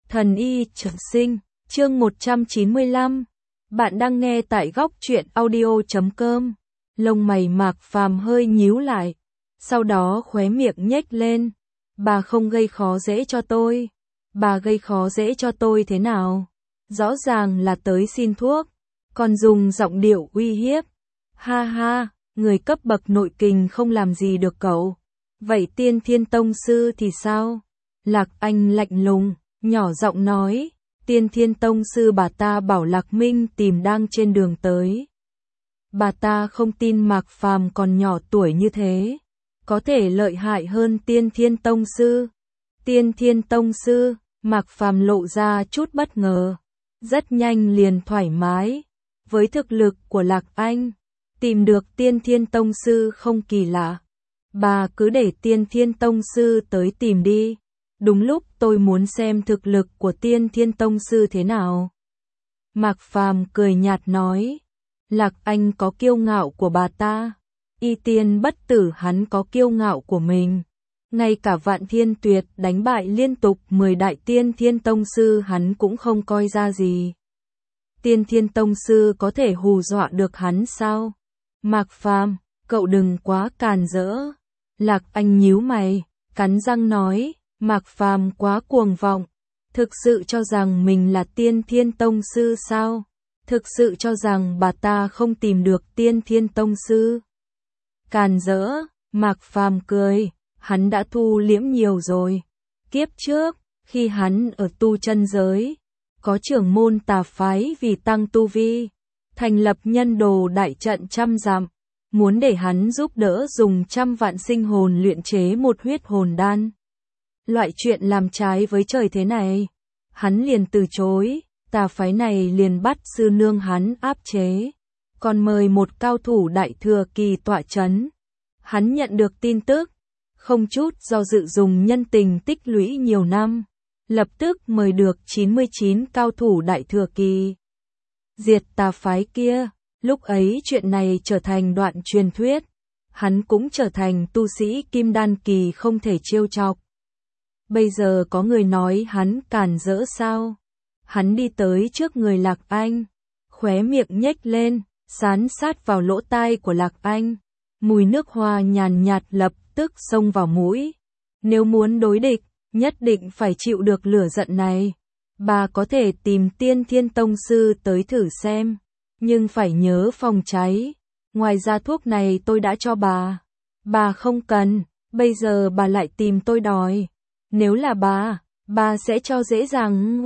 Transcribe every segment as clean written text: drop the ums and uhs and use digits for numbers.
Thần y trường sinh, chương 195. Bạn đang nghe tại góc truyện audio.com. Lông mày Mạc Phàm hơi nhíu lại, sau đó khóe miệng nhếch lên. Bà không gây khó dễ cho tôi. Bà gây khó dễ cho tôi thế nào? Rõ ràng là tới xin thuốc, còn dùng giọng điệu uy hiếp. Ha ha, người cấp bậc nội kình không làm gì được cậu. Vậy Tiên Thiên Tông Sư thì sao? Lạc Anh lạnh lùng, nhỏ giọng nói, Tiên Thiên Tông Sư bà ta bảo Lạc Minh tìm đang trên đường tới. Bà ta không tin Mạc Phàm còn nhỏ tuổi như thế, có thể lợi hại hơn Tiên Thiên Tông Sư. Tiên Thiên Tông Sư, Mạc Phàm lộ ra chút bất ngờ, rất nhanh liền thoải mái. Với thực lực của Lạc Anh, tìm được Tiên Thiên Tông Sư không kỳ lạ. Bà cứ để Tiên Thiên Tông Sư tới tìm đi. Đúng lúc tôi muốn xem thực lực của Tiên Thiên Tông Sư thế nào. Mạc Phàm cười nhạt nói. Lạc Anh có kiêu ngạo của bà ta. Y Tiên Bất Tử hắn có kiêu ngạo của mình. Ngay cả Vạn Thiên Tuyệt đánh bại liên tục 10 đại Tiên Thiên Tông Sư hắn cũng không coi ra gì. Tiên Thiên Tông Sư có thể hù dọa được hắn sao? Mạc Phàm, cậu đừng quá càn rỡ. Lạc Anh nhíu mày, cắn răng nói, Mạc Phàm quá cuồng vọng. Thực sự cho rằng mình là Tiên Thiên Tông Sư sao? Thực sự cho rằng bà ta không tìm được Tiên Thiên Tông Sư? Càn rỡ, Mạc Phàm cười, hắn đã thu liễm nhiều rồi. Kiếp trước, khi hắn ở tu chân giới, có trưởng môn tà phái vì tăng tu vi, thành lập nhân đồ đại trận 100 dặm, muốn để hắn giúp đỡ dùng 100 vạn sinh hồn luyện chế một huyết hồn đan. Loại chuyện làm trái với trời thế này, hắn liền từ chối, tà phái này liền bắt sư nương hắn áp chế, còn mời một cao thủ đại thừa kỳ tọa chấn. Hắn nhận được tin tức, không chút do dự dùng nhân tình tích lũy nhiều năm, lập tức mời được 99 cao thủ đại thừa kỳ. Diệt tà phái kia, lúc ấy chuyện này trở thành đoạn truyền thuyết, hắn cũng trở thành tu sĩ kim đan kỳ không thể trêu chọc. Bây giờ có người nói hắn càn rỡ sao? Hắn đi tới trước người Lạc Anh, khóe miệng nhếch lên, dán sát vào lỗ tai của Lạc Anh. Mùi nước hoa nhàn nhạt lập tức xông vào mũi. Nếu muốn đối địch, nhất định phải chịu được lửa giận này. Bà có thể tìm Tiên Thiên Tông Sư tới thử xem, nhưng phải nhớ phòng cháy. Ngoài ra thuốc này tôi đã cho bà. Bà không cần, bây giờ bà lại tìm tôi đòi. Nếu là bà sẽ cho dễ dàng.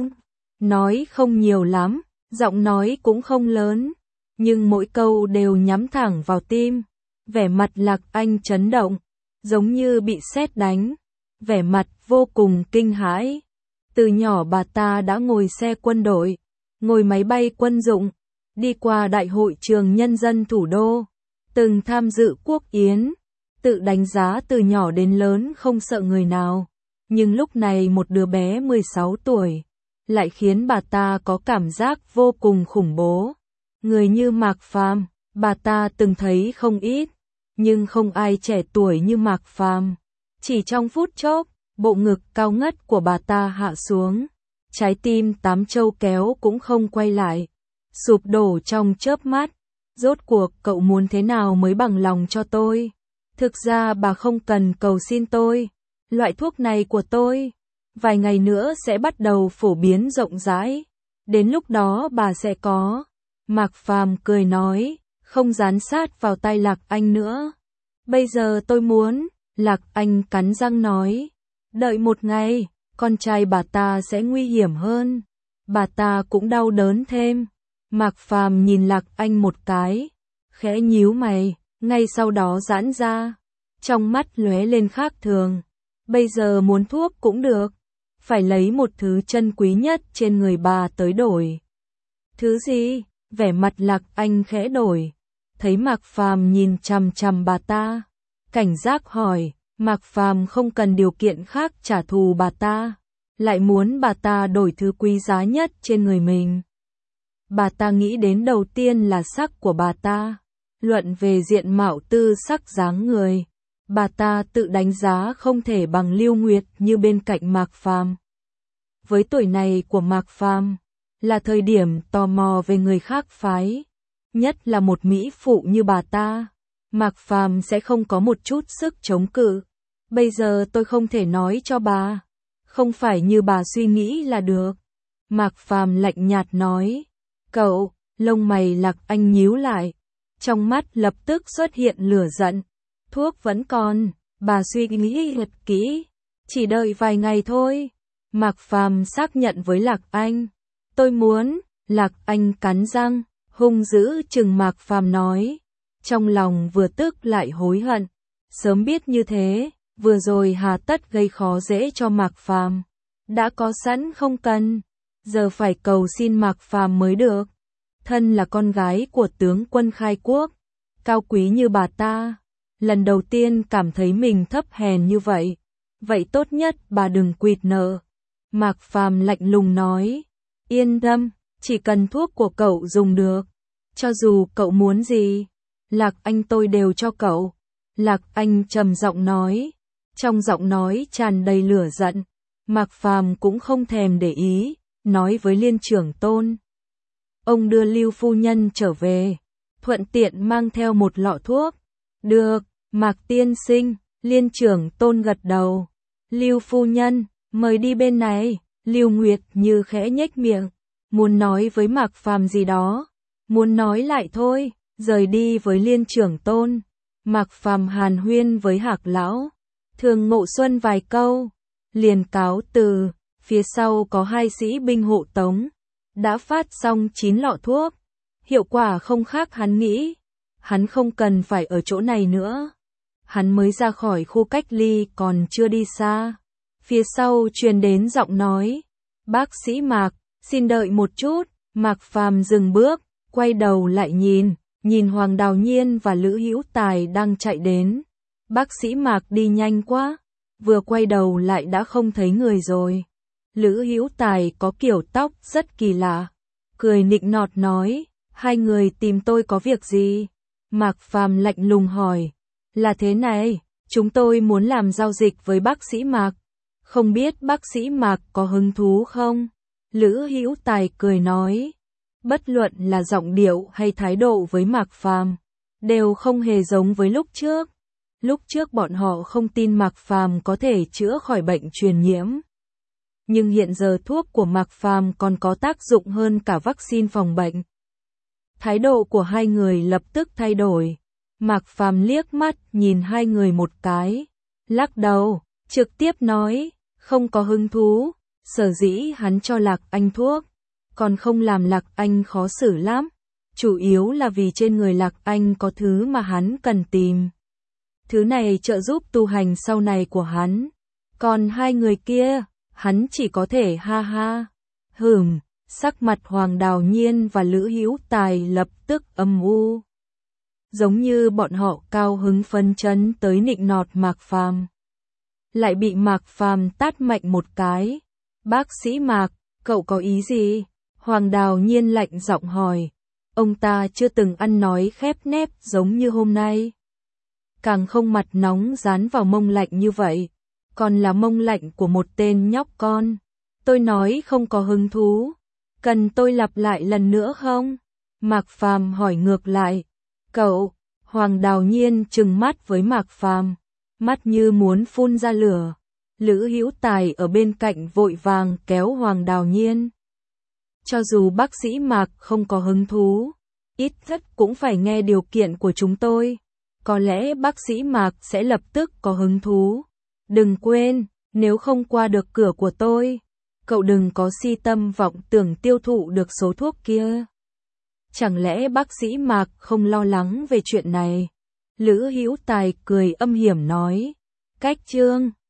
Nói không nhiều lắm, giọng nói cũng không lớn, nhưng mỗi câu đều nhắm thẳng vào tim. Vẻ mặt Lạc Anh chấn động, giống như bị sét đánh, vẻ mặt vô cùng kinh hãi. Từ nhỏ bà ta đã ngồi xe quân đội, ngồi máy bay quân dụng, đi qua đại hội trường nhân dân thủ đô, từng tham dự quốc yến, tự đánh giá từ nhỏ đến lớn không sợ người nào. Nhưng lúc này một đứa bé 16 tuổi, lại khiến bà ta có cảm giác vô cùng khủng bố. Người như Mạc Phàm, bà ta từng thấy không ít, nhưng không ai trẻ tuổi như Mạc Phàm. Chỉ trong phút chốc, bộ ngực cao ngất của bà ta hạ xuống, trái tim 8 châu kéo cũng không quay lại, sụp đổ trong chớp mắt. Rốt cuộc cậu muốn thế nào mới bằng lòng cho tôi? Thực ra bà không cần cầu xin tôi. Loại thuốc này của tôi, vài ngày nữa sẽ bắt đầu phổ biến rộng rãi. Đến lúc đó bà sẽ có. Mạc Phàm cười nói, không dán sát vào tai Lạc Anh nữa. Bây giờ tôi muốn. Lạc Anh cắn răng nói, đợi một ngày, con trai bà ta sẽ nguy hiểm hơn. Bà ta cũng đau đớn thêm. Mạc Phàm nhìn Lạc Anh một cái, khẽ nhíu mày, ngay sau đó giãn ra, trong mắt lóe lên khác thường. Bây giờ muốn thuốc cũng được, phải lấy một thứ chân quý nhất trên người bà tới đổi. Thứ gì? Vẻ mặt Lạc Anh khẽ đổi, thấy Mạc Phàm nhìn chằm chằm bà ta, cảnh giác hỏi. Mạc Phàm không cần điều kiện khác trả thù bà ta, lại muốn bà ta đổi thứ quý giá nhất trên người mình. Bà ta nghĩ đến đầu tiên là sắc của bà ta. Luận về diện mạo tư sắc dáng người, bà ta tự đánh giá không thể bằng Lưu Nguyệt như bên cạnh Mạc Phàm. với tuổi này của Mạc Phàm, là thời điểm tò mò về người khác phái, nhất là một mỹ phụ như bà ta. Mạc Phàm sẽ không có một chút sức chống cự. Bây giờ tôi không thể nói cho bà, không phải như bà suy nghĩ là được. Mạc Phàm lạnh nhạt nói. Cậu, lông mày Lạc Anh nhíu lại, trong mắt lập tức xuất hiện lửa giận. Thuốc vẫn còn, bà suy nghĩ thật kỹ, chỉ đợi vài ngày thôi. Mạc Phàm xác nhận với Lạc Anh. Tôi muốn. Lạc Anh cắn răng, hung dữ chừng Mạc Phàm nói, trong lòng vừa tức lại hối hận. Sớm biết như thế, vừa rồi hà tất gây khó dễ cho Mạc Phàm. Đã có sẵn không cần, giờ phải cầu xin Mạc Phàm mới được. Thân là con gái của tướng quân khai quốc, cao quý như bà ta, lần đầu tiên cảm thấy mình thấp hèn như vậy. Vậy tốt nhất bà đừng quỵt nợ. Mạc Phàm lạnh lùng nói. Yên tâm, chỉ cần thuốc của cậu dùng được, cho dù cậu muốn gì, Lạc Anh tôi đều cho cậu. Lạc Anh trầm giọng nói, trong giọng nói tràn đầy lửa giận. Mạc Phàm cũng không thèm để ý, nói với Liên trưởng Tôn. Ông đưa Lưu phu nhân trở về, thuận tiện mang theo một lọ thuốc. Được, Mạc tiên sinh. Liên trưởng Tôn gật đầu. Lưu phu nhân, mời đi bên này. Lưu Nguyệt Như khẽ nhếch miệng, muốn nói với Mạc Phàm gì đó, muốn nói lại thôi, rời đi với Liên trưởng Tôn. Mạc Phàm hàn huyên với Hạc lão, Thường Ngộ Xuân vài câu, liền cáo từ. Phía sau có 2 sĩ binh hộ tống, đã phát xong 9 lọ thuốc, hiệu quả không khác hắn nghĩ. Hắn không cần phải ở chỗ này nữa. Hắn mới ra khỏi khu cách ly còn chưa đi xa, phía sau truyền đến giọng nói, bác sĩ Mạc, xin đợi một chút. Mạc Phàm dừng bước, quay đầu lại nhìn Hoàng Đào Nhiên và Lữ Hữu Tài đang chạy đến. Bác sĩ Mạc đi nhanh quá, vừa quay đầu lại đã không thấy người rồi. Lữ Hữu Tài có kiểu tóc rất kỳ lạ, cười nịnh nọt nói, 2 người tìm tôi có việc gì? Mạc Phàm lạnh lùng hỏi, là thế này, chúng tôi muốn làm giao dịch với bác sĩ Mạc, không biết bác sĩ Mạc có hứng thú không? Lữ Hữu Tài cười nói, bất luận là giọng điệu hay thái độ với Mạc Phàm đều không hề giống với lúc trước. Lúc trước bọn họ không tin Mạc Phàm có thể chữa khỏi bệnh truyền nhiễm. Nhưng hiện giờ thuốc của Mạc Phàm còn có tác dụng hơn cả vaccine phòng bệnh. Thái độ của 2 người lập tức thay đổi. Mạc Phàm liếc mắt nhìn 2 người một cái, lắc đầu, trực tiếp nói, không có hứng thú. Sở dĩ hắn cho Lạc Anh thuốc, còn không làm Lạc Anh khó xử lắm, chủ yếu là vì trên người Lạc Anh có thứ mà hắn cần tìm. Thứ này trợ giúp tu hành sau này của hắn. Còn 2 người kia, hắn chỉ có thể ha ha. Sắc mặt Hoàng Đào Nhiên và Lữ Hữu Tài lập tức âm u, giống như bọn họ cao hứng phấn chấn tới nịnh nọt Mạc Phàm, lại bị Mạc Phàm tát mạnh một cái. Bác sĩ Mạc, cậu có ý gì? Hoàng Đào Nhiên lạnh giọng hỏi. Ông ta chưa từng ăn nói khép nép giống như hôm nay, càng không mặt nóng dán vào mông lạnh như vậy, còn là mông lạnh của một tên nhóc con. Tôi nói không có hứng thú, cần tôi lặp lại lần nữa không? Mạc Phàm hỏi ngược lại. Cậu, Hoàng Đào Nhiên trừng mắt với Mạc Phàm, mắt như muốn phun ra lửa. Lữ Hữu Tài ở bên cạnh vội vàng kéo Hoàng Đào Nhiên. Cho dù bác sĩ Mạc không có hứng thú, ít nhất cũng phải nghe điều kiện của chúng tôi. Có lẽ bác sĩ Mạc sẽ lập tức có hứng thú. Đừng quên, nếu không qua được cửa của tôi, cậu đừng có si tâm vọng tưởng tiêu thụ được số thuốc kia. Chẳng lẽ bác sĩ Mạc không lo lắng về chuyện này? Lữ Hữu Tài cười âm hiểm nói. Cách chương